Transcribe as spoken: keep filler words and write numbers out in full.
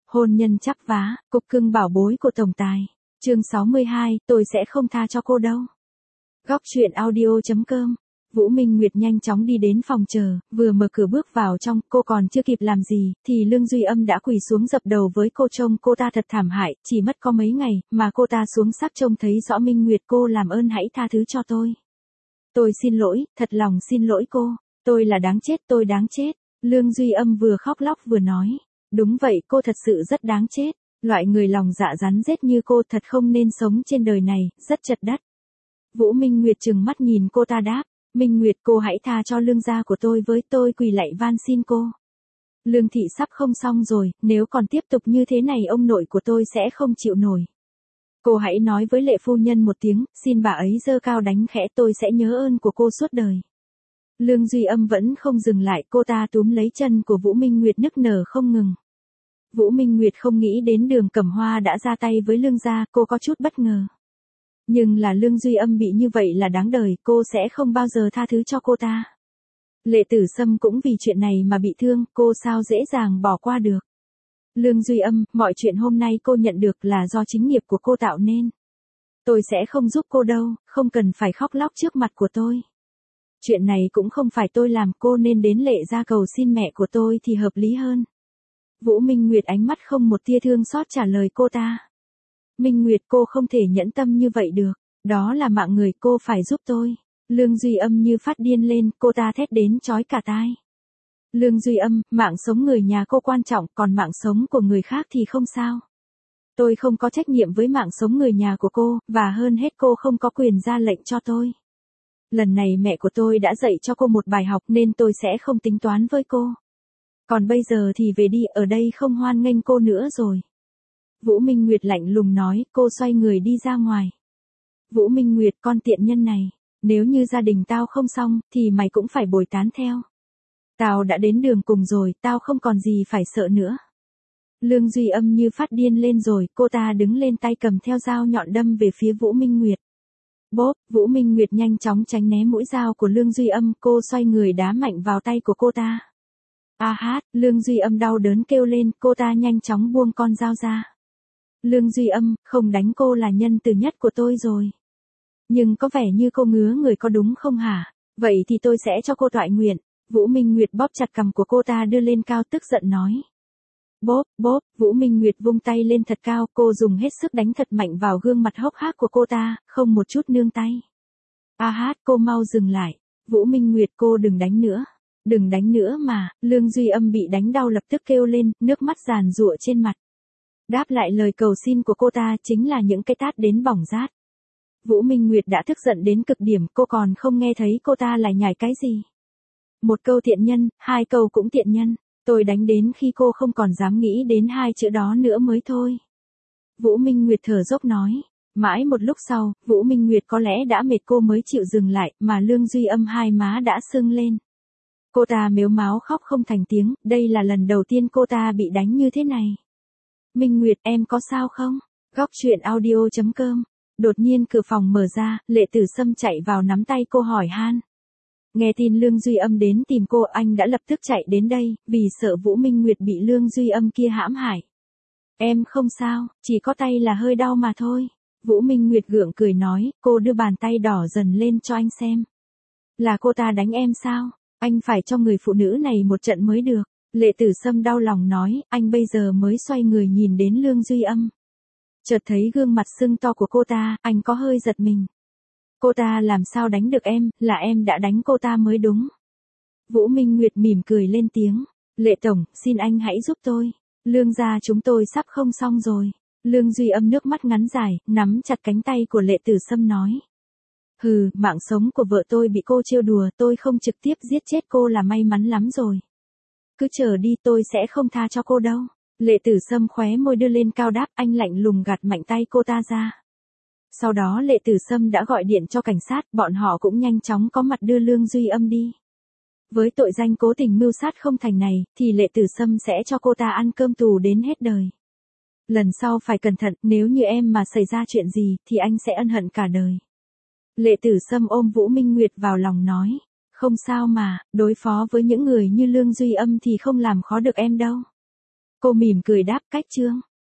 Hôn nhân chắp vá, cục cưng bảo bối của tổng tài. Chương sáu mươi hai, tôi sẽ không tha cho cô đâu. Góc truyện audio chấm com. Vũ Minh Nguyệt nhanh chóng đi đến phòng chờ, vừa mở cửa bước vào trong, cô còn chưa kịp làm gì, thì Lương Duy Âm đã quỳ xuống dập đầu với cô. Trông cô ta thật thảm hại, chỉ mất có mấy ngày, mà cô ta xuống sắc trông thấy rõ. Minh Nguyệt, cô làm ơn hãy tha thứ cho tôi. Tôi xin lỗi, thật lòng xin lỗi cô, tôi là đáng chết, tôi đáng chết. Lương Duy Âm vừa khóc lóc vừa nói. Đúng vậy, cô thật sự rất đáng chết. Loại người lòng dạ rắn rết như cô thật không nên sống trên đời này, rất chật đất. Vũ Minh Nguyệt trừng mắt nhìn cô ta đáp. Minh Nguyệt, cô hãy tha cho Lương gia của tôi với, tôi quỳ lạy van xin cô. Lương thị sắp không xong rồi, nếu còn tiếp tục như thế này ông nội của tôi sẽ không chịu nổi. Cô hãy nói với Lệ phu nhân một tiếng, xin bà ấy giơ cao đánh khẽ, tôi sẽ nhớ ơn của cô suốt đời. Lương Duy Âm vẫn không dừng lại, cô ta túm lấy chân của Vũ Minh Nguyệt nức nở không ngừng. Vũ Minh Nguyệt không nghĩ đến Đường Cẩm Hoa đã ra tay với Lương gia, cô có chút bất ngờ. Nhưng là Lương Duy Âm bị như vậy là đáng đời, cô sẽ không bao giờ tha thứ cho cô ta. Lệ Tử Sâm cũng vì chuyện này mà bị thương, cô sao dễ dàng bỏ qua được. Lương Duy Âm, mọi chuyện hôm nay cô nhận được là do chính nghiệp của cô tạo nên. Tôi sẽ không giúp cô đâu, không cần phải khóc lóc trước mặt của tôi. Chuyện này cũng không phải tôi làm, cô nên đến Lệ gia cầu xin mẹ của tôi thì hợp lý hơn. Vũ Minh Nguyệt ánh mắt không một tia thương xót trả lời cô ta. Minh Nguyệt, cô không thể nhẫn tâm như vậy được, đó là mạng người, cô phải giúp tôi. Lương Duy Âm như phát điên lên, cô ta thét đến chói cả tai. Lương Duy Âm, mạng sống người nhà cô quan trọng, còn mạng sống của người khác thì không sao. Tôi không có trách nhiệm với mạng sống người nhà của cô, và hơn hết cô không có quyền ra lệnh cho tôi. Lần này mẹ của tôi đã dạy cho cô một bài học nên tôi sẽ không tính toán với cô. Còn bây giờ thì về đi, ở đây không hoan nghênh cô nữa rồi. Vũ Minh Nguyệt lạnh lùng nói, cô xoay người đi ra ngoài. Vũ Minh Nguyệt, con tiện nhân này, nếu như gia đình tao không xong, thì mày cũng phải bồi tán theo. Tao đã đến đường cùng rồi, tao không còn gì phải sợ nữa. Lương Duy Âm như phát điên lên rồi, cô ta đứng lên tay cầm theo dao nhọn đâm về phía Vũ Minh Nguyệt. Bốp, Vũ Minh Nguyệt nhanh chóng tránh né mũi dao của Lương Duy Âm, cô xoay người đá mạnh vào tay của cô ta. A hát, Lương Duy Âm đau đớn kêu lên, cô ta nhanh chóng buông con dao ra. Lương Duy Âm, không đánh cô là nhân từ nhất của tôi rồi. Nhưng có vẻ như cô ngứa người có đúng không hả? Vậy thì tôi sẽ cho cô toại nguyện. Vũ Minh Nguyệt bóp chặt cằm của cô ta đưa lên cao tức giận nói. Bốp, bốp, Vũ Minh Nguyệt vung tay lên thật cao, cô dùng hết sức đánh thật mạnh vào gương mặt hốc hác của cô ta, không một chút nương tay. A hát, cô mau dừng lại. Vũ Minh Nguyệt, cô đừng đánh nữa. Đừng đánh nữa mà. Lương Duy Âm bị đánh đau lập tức kêu lên, nước mắt giàn giụa trên mặt. Đáp lại lời cầu xin của cô ta chính là những cái tát đến bỏng rát. Vũ Minh Nguyệt đã tức giận đến cực điểm, cô còn không nghe thấy cô ta lại nhảy cái gì. Một câu tiện nhân, hai câu cũng tiện nhân, tôi đánh đến khi cô không còn dám nghĩ đến hai chữ đó nữa mới thôi. Vũ Minh Nguyệt thở dốc nói. Mãi một lúc sau, Vũ Minh Nguyệt có lẽ đã mệt cô mới chịu dừng lại, mà Lương Duy Âm hai má đã sưng lên. Cô ta mếu máo khóc không thành tiếng, đây là lần đầu tiên cô ta bị đánh như thế này. Minh Nguyệt, em có sao không? Góc truyện audio chấm com. Đột nhiên cửa phòng mở ra, Lệ Tử Sâm chạy vào nắm tay cô hỏi han. Nghe tin Lương Duy Âm đến tìm cô, anh đã lập tức chạy đến đây, vì sợ Vũ Minh Nguyệt bị Lương Duy Âm kia hãm hại. Em không sao, chỉ có tay là hơi đau mà thôi. Vũ Minh Nguyệt gượng cười nói, cô đưa bàn tay đỏ dần lên cho anh xem. Là cô ta đánh em sao? Anh phải cho người phụ nữ này một trận mới được. Lệ Tử Sâm đau lòng nói, anh bây giờ mới xoay người nhìn đến Lương Duy Âm. Chợt thấy gương mặt sưng to của cô ta, anh có hơi giật mình. Cô ta làm sao đánh được em, là em đã đánh cô ta mới đúng. Vũ Minh Nguyệt mỉm cười lên tiếng. Lệ Tổng, xin anh hãy giúp tôi. Lương gia chúng tôi sắp không xong rồi. Lương Duy Âm nước mắt ngắn dài, nắm chặt cánh tay của Lệ Tử Sâm nói. Hừ, mạng sống của vợ tôi bị cô trêu đùa, tôi không trực tiếp giết chết cô là may mắn lắm rồi. Cứ chờ đi, tôi sẽ không tha cho cô đâu. Lệ Tử Sâm khóe môi đưa lên cao đáp, anh lạnh lùng gạt mạnh tay cô ta ra. Sau đó Lệ Tử Sâm đã gọi điện cho cảnh sát, bọn họ cũng nhanh chóng có mặt đưa Lương Duy Âm đi. Với tội danh cố tình mưu sát không thành này, thì Lệ Tử Sâm sẽ cho cô ta ăn cơm tù đến hết đời. Lần sau phải cẩn thận, nếu như em mà xảy ra chuyện gì, thì anh sẽ ân hận cả đời. Lệ Tử Sâm ôm Vũ Minh Nguyệt vào lòng nói. Không sao mà, đối phó với những người như Lương Duy Âm thì không làm khó được em đâu. Cô mỉm cười đáp cách Trương.